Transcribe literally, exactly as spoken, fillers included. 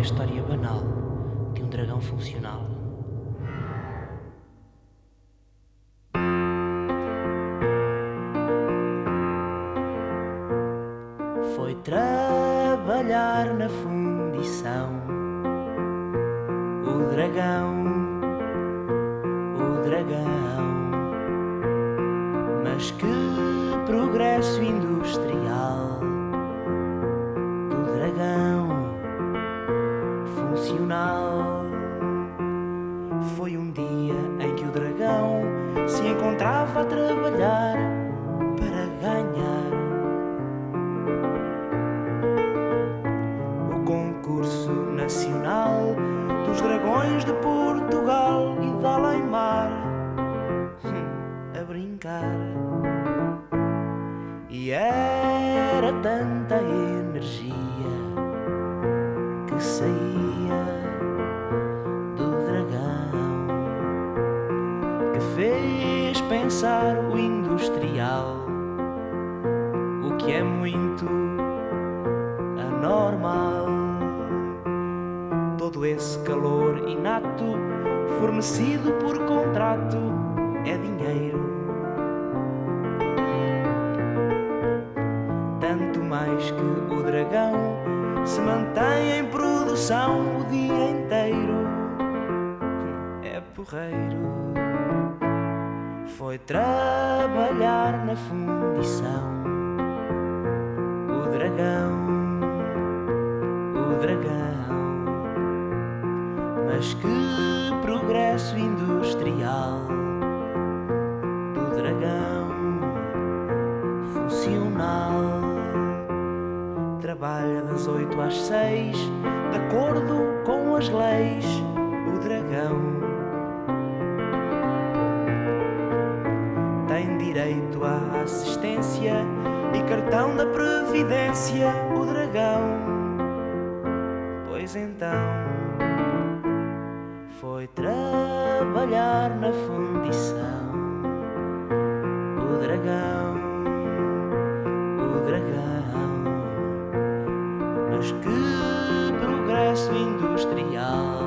história banal de um dragão funcional. Foi trabalhar na fundição o dragão, o dragão. Mas que progresso industrial do dragão funcional. Foi um dia em que o dragão se encontrava a trabalhar para ganhar o concurso nacional dos dragões de Portugal e de além-mar. A brincar. E era tanta energia que saía do dragão que fez pensar o industrial, o que é muito anormal. Todo esse calor inato fornecido por contrato é dinheiro. Tanto mais que o dragão se mantém em produção o dia inteiro. É porreiro. Foi trabalhar na fundição o dragão, o dragão. Mas que progresso industrial do dragão funcional. Trabalha das oito às seis, de acordo com as leis, o dragão. Tem direito à assistência e cartão da previdência, o dragão. Pois então foi trabalhar na fundição o dragão, o dragão. Mas que progresso industrial